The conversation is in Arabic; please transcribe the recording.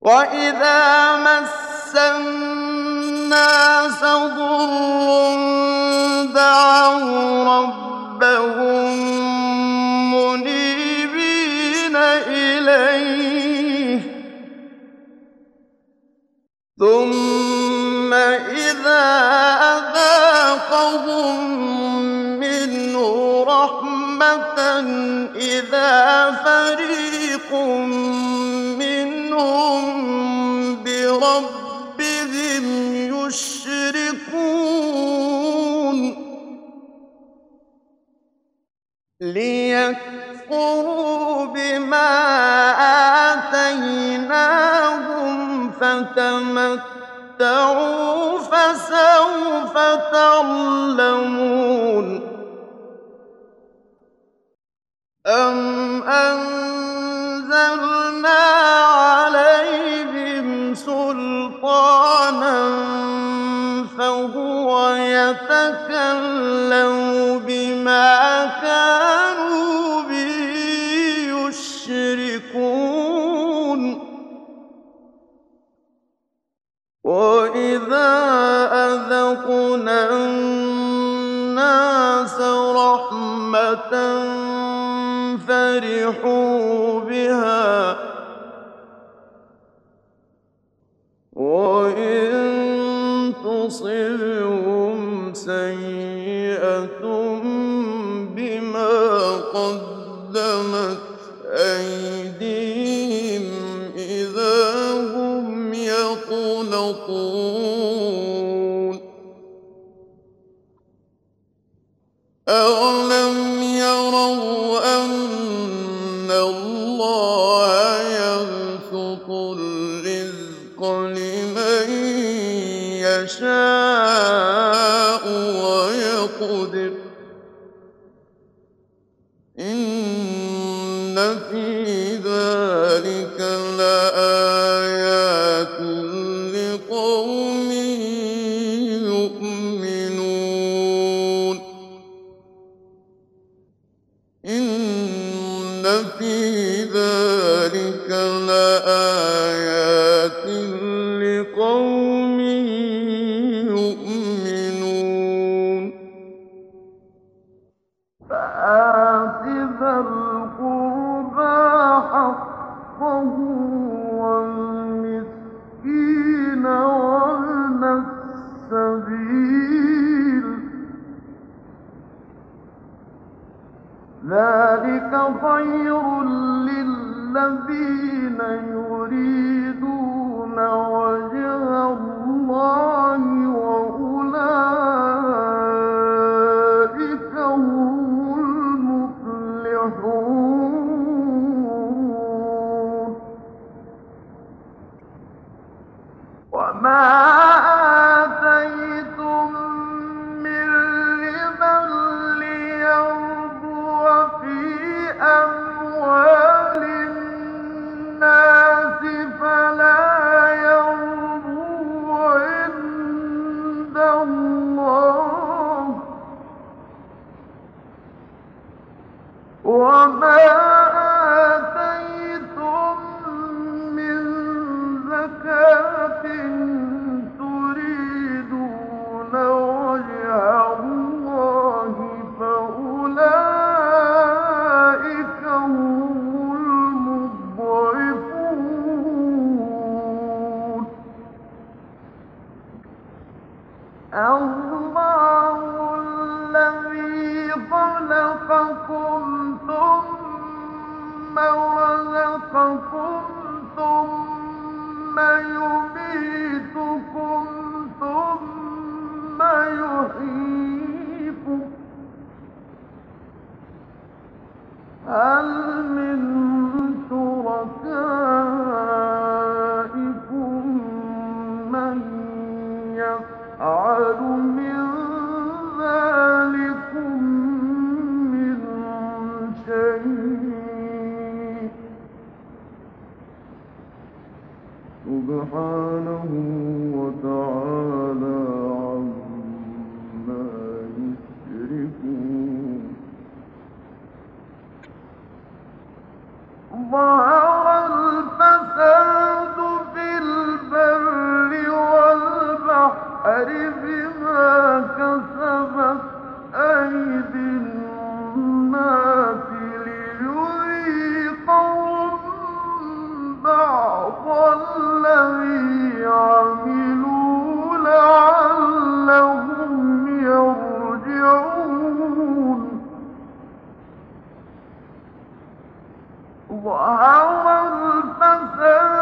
وَإِذَا مَسَّ النَّاسَ ضُرٌّ دَعَوْا رَبَّهُم مُّنِيبِينَ إِلَيْهِ ثُمَّ إِذَا أَذَاقَهُم مِّنْهُ رَحْمَةً إِذَا فَرِيقٌ مِّنْهُم بِرَبِّهِمْ يُشْرِكُونَ لِيَكْفُرُوا بِمَا آتَيْنَاهُمْ فَتَمَتَّعُوا فَسَوْفَ تَعْلَمُونَ أَمْ أَنزَلْنَا عَلَيْهِمْ سُلْطَانًا فَهُوَ يَتَكَلَّمُ بِمَا كَانُوا بِهِ يُشْرِكُونَ وَإِذَا أَذَقْنَا النَّاسَ رَحْمَةً فَرِحُوا بِهَا وَإِن تُصِبْهُمْ سَيِّئَةٌ بِمَا قَدَّمَتْ أَيْدِيهِمْ إِذَا هُمْ يَقْنَطُونَ أَوَلَمْ يَرَوْا أَنَّ اللَّهَ يَبْسُطُ الرِّزْقَ لِمَن يَشَاءُ وَيَقْدِرُ إِنَّ فِي ذَٰلِكَ لَآيَاتٍ لِّقَوْمٍ يُؤْمِنُونَ إِنَّ فِي ذَٰلِكَ لَآيَاتٍ لِّقَوْمٍ يُؤْمِنُونَ فَآتِ ذَا الْقُرْبَىٰ حَقَّهُ وَالْمِسْكِينَ وَابْنَ السَّبِيلِ ۚ ذَٰلِكَ خَيْرٌ لِّلَّذِينَ يُرِيدُونَ وَجْهَ اللَّهِ ۖ وَأُولَٰئِكَ هُمُ الْمُفْلِحُونَ وَمَا آتَيْتُم مِّن رِّبًا لِّيَرْبُوَ فِي أَمْوَالِ النَّاسِ فَلَا يَرْبُو عِندَ اللَّهِ ۖ وَمَا آتَيْتُم مِّن زَكَاةٍ تُرِيدُونَ وَجْهَ اللَّهِ فَأُولَٰئِكَ هُمُ الْمُضْعِفُونَ اللَّهُ الَّذِي خَلَقَكُمْ ثُمَّ رَزَقَكُمْ ثُمَّ يُمِيتُكُمْ ثُمَّ يُحْيِيكُمْ ۖ هَلْ مِن شُرَكَائِكُم مَّن يَفْعَلُ مِن ذَٰلِكُم مِّن شَيْءٍ ۚ سُبْحَانَهُ وَتَعَالَىٰ عَمَّا يُشْرِكُونَ ظَهَرَ الْفَسَادُ فِي ظهر الفساد